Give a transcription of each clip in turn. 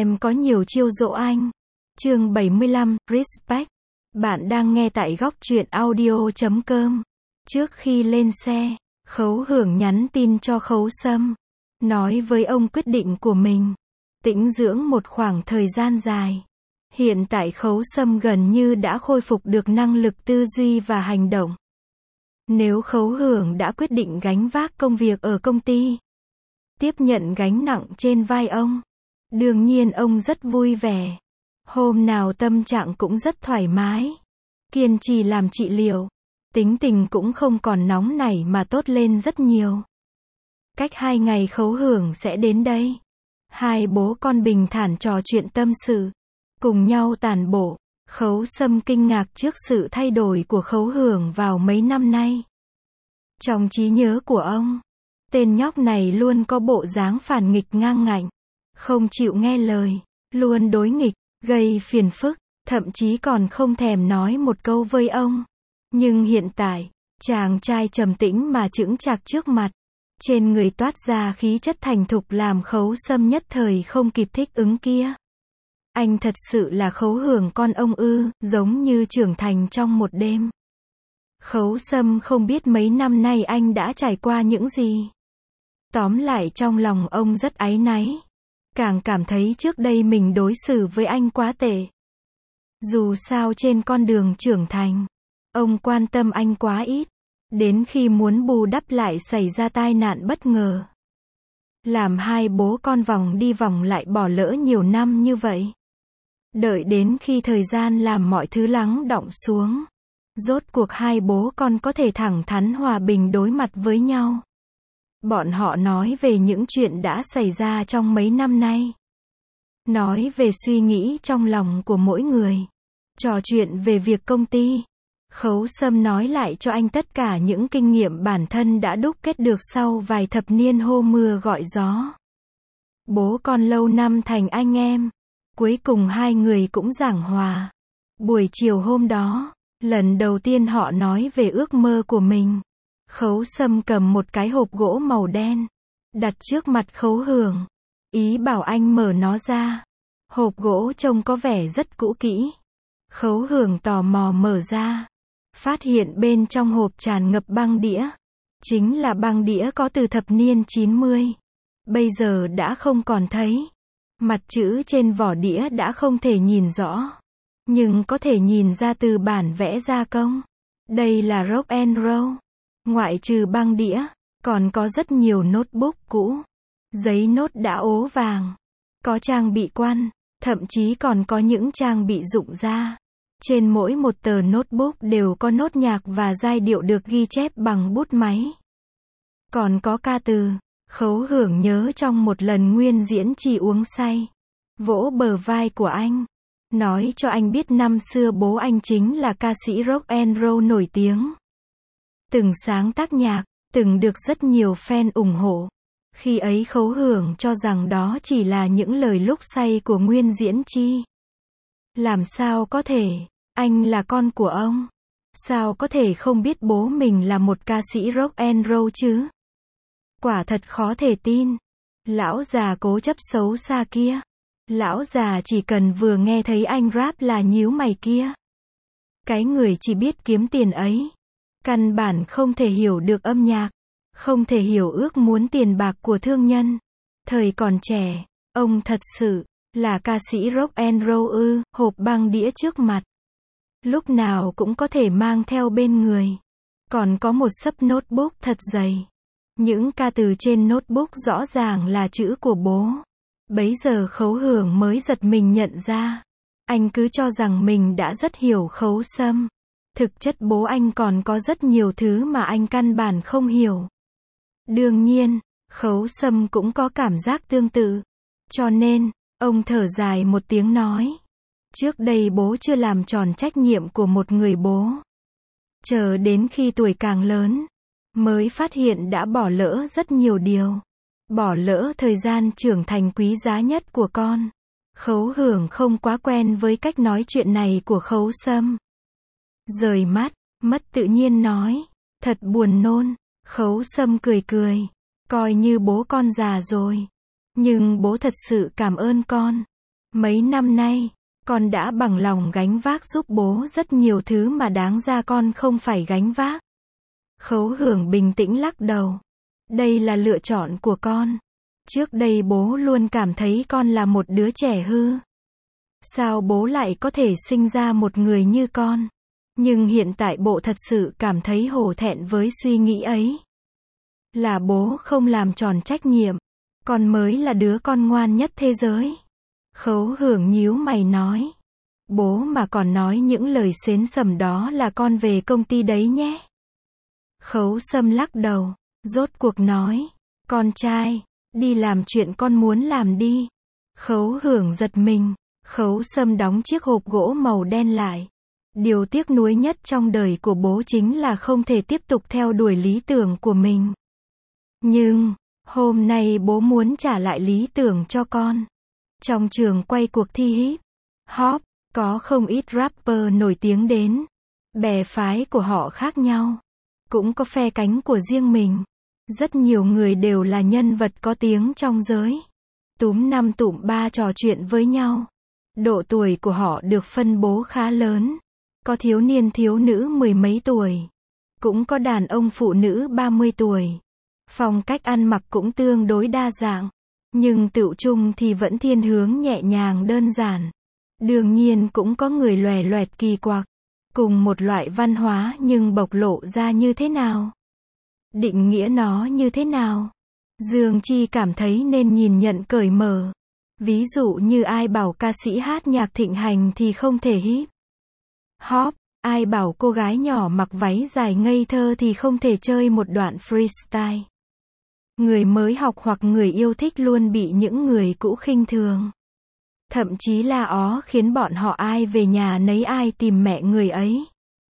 Em có nhiều chiêu dỗ anh. Chương 75, Respect. Bạn đang nghe tại góc truyện audio.com. Trước khi lên xe, Khấu Hưởng nhắn tin cho Khấu Sâm, nói với ông quyết định của mình, tĩnh dưỡng một khoảng thời gian dài. Hiện tại Khấu Sâm gần như đã khôi phục được năng lực tư duy và hành động. Nếu Khấu Hưởng đã quyết định gánh vác công việc ở công ty, tiếp nhận gánh nặng trên vai ông, đương nhiên ông rất vui vẻ. Hôm nào tâm trạng cũng rất thoải mái, kiên trì làm trị liệu, tính tình cũng không còn nóng nảy mà tốt lên rất nhiều. Cách 2 ngày Khấu Hưởng sẽ đến đây. Hai bố con bình thản trò chuyện tâm sự, cùng nhau tản bộ. Khấu Sâm kinh ngạc trước sự thay đổi của Khấu Hưởng vào mấy năm nay. Trong trí nhớ của ông, tên nhóc này luôn có bộ dáng phản nghịch ngang ngạnh, không chịu nghe lời, luôn đối nghịch, gây phiền phức, thậm chí còn không thèm nói một câu với ông. Nhưng hiện tại, chàng trai trầm tĩnh mà chững chạc trước mặt, trên người toát ra khí chất thành thục làm Khấu Sâm nhất thời không kịp thích ứng kia. Anh thật sự là Khấu Hưởng con ông ư, giống như trưởng thành trong một đêm. Khấu Sâm không biết mấy năm nay anh đã trải qua những gì. Tóm lại trong lòng ông rất áy náy. Càng cảm thấy trước đây mình đối xử với anh quá tệ. Dù sao trên con đường trưởng thành, ông quan tâm anh quá ít. Đến khi muốn bù đắp lại xảy ra tai nạn bất ngờ, làm hai bố con vòng đi vòng lại bỏ lỡ nhiều năm như vậy. Đợi đến khi thời gian làm mọi thứ lắng đọng xuống, rốt cuộc hai bố con có thể thẳng thắn hòa bình đối mặt với nhau. Bọn họ nói về những chuyện đã xảy ra trong mấy năm nay. Nói về suy nghĩ trong lòng của mỗi người. Trò chuyện về việc công ty. Khấu Sâm nói lại cho anh tất cả những kinh nghiệm bản thân đã đúc kết được sau vài thập niên hô mưa gọi gió. Bố con lâu năm thành anh em. Cuối cùng hai người cũng giảng hòa. Buổi chiều hôm đó, lần đầu tiên họ nói về ước mơ của mình. Khấu Sâm cầm một cái hộp gỗ màu đen, đặt trước mặt Khấu Hưởng, ý bảo anh mở nó ra. Hộp gỗ trông có vẻ rất cũ kỹ. Khấu Hưởng tò mò mở ra, phát hiện bên trong hộp tràn ngập băng đĩa. Chính là băng đĩa có từ thập niên 90. Bây giờ đã không còn thấy. Mặt chữ trên vỏ đĩa đã không thể nhìn rõ, nhưng có thể nhìn ra từ bản vẽ gia công. Đây là rock and roll. Ngoại trừ băng đĩa, còn có rất nhiều notebook cũ. Giấy nốt đã ố vàng. Có trang bị quan, thậm chí còn có những trang bị rụng ra. Trên mỗi một tờ notebook đều có nốt nhạc và giai điệu được ghi chép bằng bút máy. Còn có ca từ. Khấu Hưởng nhớ trong một lần Nguyên Diễn Trì uống say, vỗ bờ vai của anh, nói cho anh biết năm xưa bố anh chính là ca sĩ rock and roll nổi tiếng. Từng sáng tác nhạc, từng được rất nhiều fan ủng hộ. Khi ấy Khấu Hưởng cho rằng đó chỉ là những lời lúc say của Nguyên Diễn Chi. Làm sao có thể, anh là con của ông. Sao có thể không biết bố mình là một ca sĩ rock and roll chứ? Quả thật khó thể tin. Lão già cố chấp xấu xa kia. Lão già chỉ cần vừa nghe thấy anh rap là nhíu mày kia. Cái người chỉ biết kiếm tiền ấy, căn bản không thể hiểu được âm nhạc, không thể hiểu ước muốn tiền bạc của thương nhân. Thời còn trẻ, ông thật sự là ca sĩ rock and roll ư? Hộp băng đĩa trước mặt, lúc nào cũng có thể mang theo bên người. Còn có một xấp notebook thật dày. Những ca từ trên notebook rõ ràng là chữ của bố. Bấy giờ Khấu Hưởng mới giật mình nhận ra. Anh cứ cho rằng mình đã rất hiểu Khấu Sâm. Thực chất bố anh còn có rất nhiều thứ mà anh căn bản không hiểu. Đương nhiên, Khấu Sâm cũng có cảm giác tương tự. Cho nên, ông thở dài một tiếng nói. Trước đây bố chưa làm tròn trách nhiệm của một người bố. Chờ đến khi tuổi càng lớn, mới phát hiện đã bỏ lỡ rất nhiều điều. Bỏ lỡ thời gian trưởng thành quý giá nhất của con. Khấu Hưởng không quá quen với cách nói chuyện này của Khấu Sâm. Rời mắt, mất tự nhiên nói. Thật buồn nôn. Khấu Sâm cười cười. Coi như bố con già rồi. Nhưng bố thật sự cảm ơn con. Mấy năm nay, con đã bằng lòng gánh vác giúp bố rất nhiều thứ mà đáng ra con không phải gánh vác. Khấu Hưởng bình tĩnh lắc đầu. Đây là lựa chọn của con. Trước đây bố luôn cảm thấy con là một đứa trẻ hư. Sao bố lại có thể sinh ra một người như con? Nhưng hiện tại bộ thật sự cảm thấy hổ thẹn với suy nghĩ ấy. Là bố không làm tròn trách nhiệm. Con mới là đứa con ngoan nhất thế giới. Khấu Hưởng nhíu mày nói. Bố mà còn nói những lời xến xầm đó là con về công ty đấy nhé. Khấu Sâm lắc đầu, rốt cuộc nói. Con trai, đi làm chuyện con muốn làm đi. Khấu Hưởng giật mình. Khấu Sâm đóng chiếc hộp gỗ màu đen lại. Điều tiếc nuối nhất trong đời của bố chính là không thể tiếp tục theo đuổi lý tưởng của mình. Nhưng, hôm nay bố muốn trả lại lý tưởng cho con. Trong trường quay cuộc thi hip hop, có không ít rapper nổi tiếng đến. Bè phái của họ khác nhau. Cũng có phe cánh của riêng mình. Rất nhiều người đều là nhân vật có tiếng trong giới. Túm năm tụm ba trò chuyện với nhau. Độ tuổi của họ được phân bố khá lớn. Có thiếu niên thiếu nữ mười mấy tuổi. Cũng có đàn ông phụ nữ 30 tuổi. Phong cách ăn mặc cũng tương đối đa dạng. Nhưng tựu chung thì vẫn thiên hướng nhẹ nhàng đơn giản. Đương nhiên cũng có người lòe loẹt kỳ quặc. Cùng một loại văn hóa nhưng bộc lộ ra như thế nào? Định nghĩa nó như thế nào? Dương Chi cảm thấy nên nhìn nhận cởi mở. Ví dụ như ai bảo ca sĩ hát nhạc thịnh hành thì không thể hip hop, ai bảo cô gái nhỏ mặc váy dài ngây thơ thì không thể chơi một đoạn freestyle. Người mới học hoặc người yêu thích luôn bị những người cũ khinh thường. Thậm chí là khiến bọn họ ai về nhà nấy ai tìm mẹ người ấy.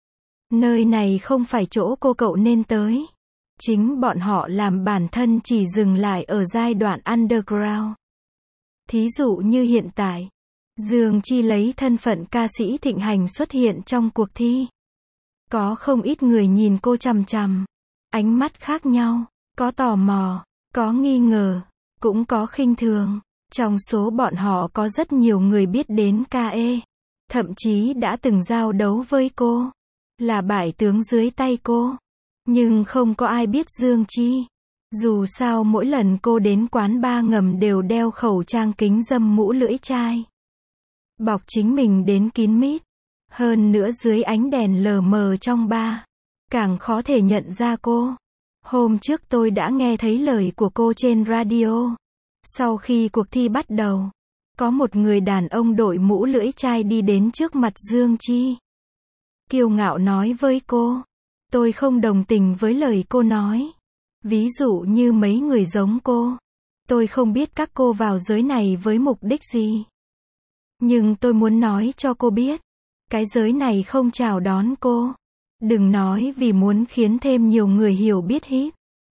Nơi này không phải chỗ cô cậu nên tới. Chính bọn họ làm bản thân chỉ dừng lại ở giai đoạn underground. Thí dụ như hiện tại, Dương Chi lấy thân phận ca sĩ thịnh hành xuất hiện trong cuộc thi. Có không ít người nhìn cô chằm chằm. Ánh mắt khác nhau, có tò mò, có nghi ngờ, cũng có khinh thường. Trong số bọn họ có rất nhiều người biết đến KE. Thậm chí đã từng giao đấu với cô. Là bại tướng dưới tay cô. Nhưng không có ai biết Dương Chi. Dù sao mỗi lần cô đến quán bar ngầm đều đeo khẩu trang kính râm mũ lưỡi chai. Bọc chính mình đến kín mít. Hơn nữa dưới ánh đèn lờ mờ trong bar. Càng khó thể nhận ra cô. Hôm trước tôi đã nghe thấy lời của cô trên radio. Sau khi cuộc thi bắt đầu, có một người đàn ông đội mũ lưỡi chai đi đến trước mặt Dương Chi. Kiêu ngạo nói với cô. Tôi không đồng tình với lời cô nói. Ví dụ như mấy người giống cô. Tôi không biết các cô vào giới này với mục đích gì. Nhưng tôi muốn nói cho cô biết. Cái giới này không chào đón cô. Đừng nói vì muốn khiến thêm nhiều người hiểu biết hip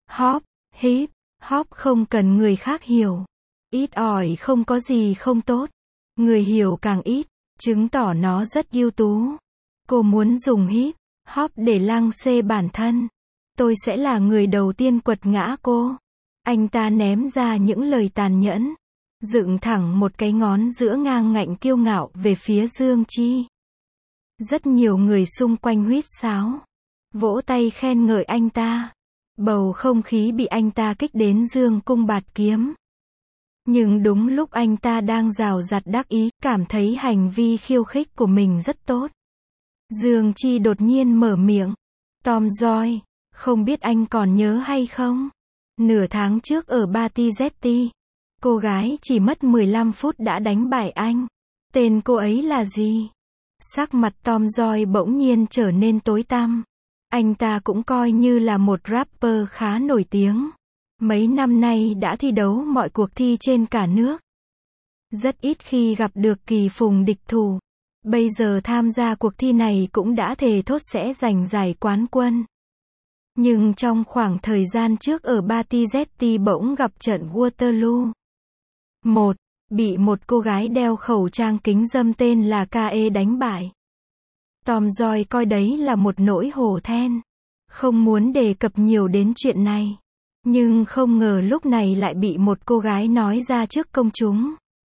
hop không cần người khác hiểu. Ít ỏi không có gì không tốt. Người hiểu càng ít, chứng tỏ nó rất ưu tú. Cô muốn dùng hip hop để lăng xê bản thân. Tôi sẽ là người đầu tiên quật ngã cô. Anh ta ném ra những lời tàn nhẫn. Dựng thẳng một cái ngón giữa ngang ngạnh kiêu ngạo về phía Dương Chi. Rất nhiều người xung quanh huýt sáo. Vỗ tay khen ngợi anh ta. Bầu không khí bị anh ta kích đến dương cung bạt kiếm. Nhưng đúng lúc anh ta đang rào rạt đắc ý, cảm thấy hành vi khiêu khích của mình rất tốt. Dương Chi đột nhiên mở miệng. Tom Joy, không biết anh còn nhớ hay không? Nửa tháng trước ở Party ZT, cô gái chỉ mất 15 phút đã đánh bại anh. Tên cô ấy là gì? Sắc mặt Tom Joy bỗng nhiên trở nên tối tăm. Anh ta cũng coi như là một rapper khá nổi tiếng. Mấy năm nay đã thi đấu mọi cuộc thi trên cả nước. Rất ít khi gặp được kỳ phùng địch thủ. Bây giờ tham gia cuộc thi này cũng đã thề thốt sẽ giành giải quán quân. Nhưng trong khoảng thời gian trước ở Party ZT bỗng gặp trận Waterloo. Bị một cô gái đeo khẩu trang kính râm tên là KE đánh bại. Tom Joy coi đấy là một nỗi hổ thẹn. Không muốn đề cập nhiều đến chuyện này. Nhưng không ngờ lúc này lại bị một cô gái nói ra trước công chúng.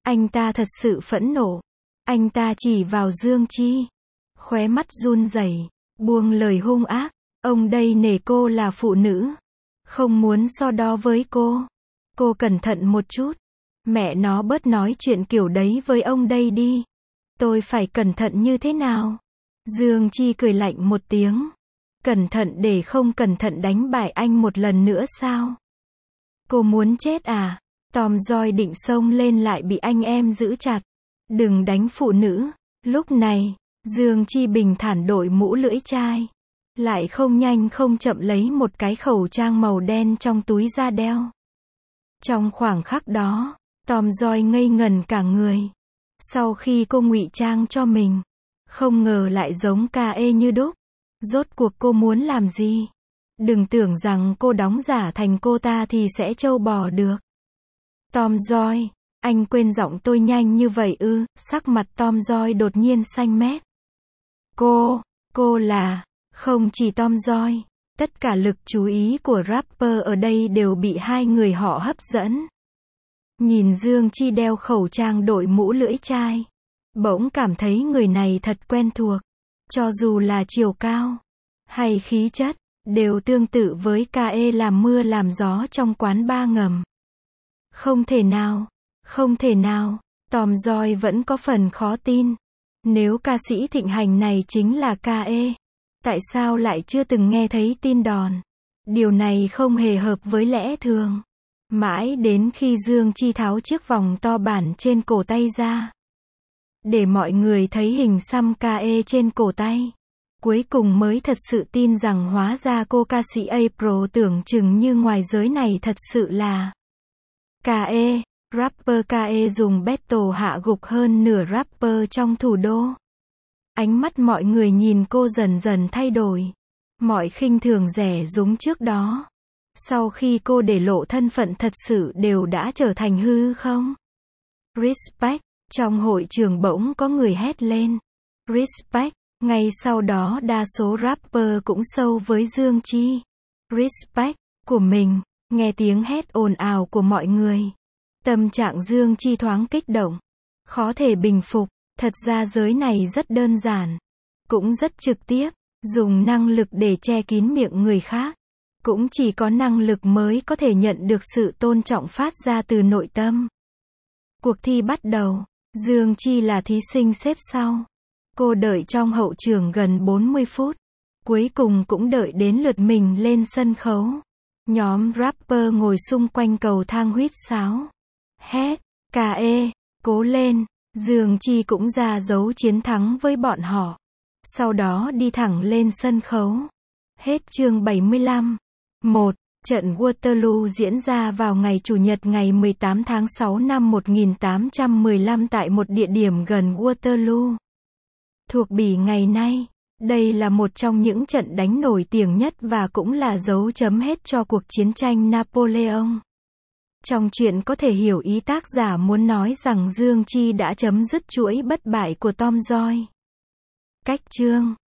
Anh ta thật sự phẫn nộ. Anh ta chỉ vào Dương Chi. Khóe mắt run rẩy, buông lời hung ác. Ông đây nể cô là phụ nữ. Không muốn so đo với cô. Cô cẩn thận một chút. Mẹ nó bớt nói chuyện kiểu đấy với ông đây đi. Tôi phải cẩn thận như thế nào? Dương Chi cười lạnh một tiếng. Cẩn thận để không cẩn thận đánh bại anh một lần nữa sao? Cô muốn chết à? Tom Joy định xông lên lại bị anh em giữ chặt. Đừng đánh phụ nữ. Lúc này, Dương Chi bình thản đội mũ lưỡi chai. Lại không nhanh không chậm lấy một cái khẩu trang màu đen trong túi ra đeo. Trong khoảng khắc đó, Tom Joy ngây ngần cả người. Sau khi cô ngụy trang cho mình, không ngờ lại giống KE như đúc. Rốt cuộc cô muốn làm gì? Đừng tưởng rằng cô đóng giả thành cô ta thì sẽ trâu bò được. Tom Joy, anh quên giọng tôi nhanh như vậy ư? Sắc mặt Tom Joy đột nhiên xanh mét. Cô là... Không chỉ Tom Joy, tất cả lực chú ý của rapper ở đây đều bị hai người họ hấp dẫn. Nhìn Dương Chi đeo khẩu trang đội mũ lưỡi chai, bỗng cảm thấy người này thật quen thuộc. Cho dù là chiều cao hay khí chất, đều tương tự với KE làm mưa làm gió trong quán bar ngầm. Không thể nào, Tom Joy vẫn có phần khó tin. Nếu ca sĩ thịnh hành này chính là KE, tại sao lại chưa từng nghe thấy tin đồn? Điều này không hề hợp với lẽ thường. Mãi đến khi Dương Chi tháo chiếc vòng to bản trên cổ tay ra, để mọi người thấy hình xăm KE trên cổ tay, cuối cùng mới thật sự tin rằng hóa ra cô ca sĩ April tưởng chừng như ngoài giới này thật sự là KE. Rapper KE dùng battle hạ gục hơn nửa rapper trong thủ đô. Ánh mắt mọi người nhìn cô dần dần thay đổi. Mọi khinh thường rẻ rúng trước đó, sau khi cô để lộ thân phận thật sự đều đã trở thành hư không? Respect. Trong hội trường bỗng có người hét lên. Respect. Ngay sau đó đa số rapper cũng sâu với Dương Chi. Respect của mình. Nghe tiếng hét ồn ào của mọi người, tâm trạng Dương Chi thoáng kích động. Khó thể bình phục. Thật ra giới này rất đơn giản, cũng rất trực tiếp, dùng năng lực để che kín miệng người khác. Cũng chỉ có năng lực mới có thể nhận được sự tôn trọng phát ra từ nội tâm. Cuộc thi bắt đầu. Dương Chi là thí sinh xếp sau. Cô đợi trong hậu trường gần 40 phút. Cuối cùng cũng đợi đến lượt mình lên sân khấu. Nhóm rapper ngồi xung quanh cầu thang huýt sáo. Hét, KE, cố lên. Dương Chi cũng ra dấu chiến thắng với bọn họ. Sau đó đi thẳng lên sân khấu. Hết chương 75. 1. Trận Waterloo diễn ra vào ngày Chủ nhật ngày 18 tháng 6 năm 1815 tại một địa điểm gần Waterloo, thuộc Bỉ ngày nay. Đây là một trong những trận đánh nổi tiếng nhất và cũng là dấu chấm hết cho cuộc chiến tranh Napoleon. Trong truyện có thể hiểu ý tác giả muốn nói rằng Dương Chi đã chấm dứt chuỗi bất bại của Tom Joy. Cách chương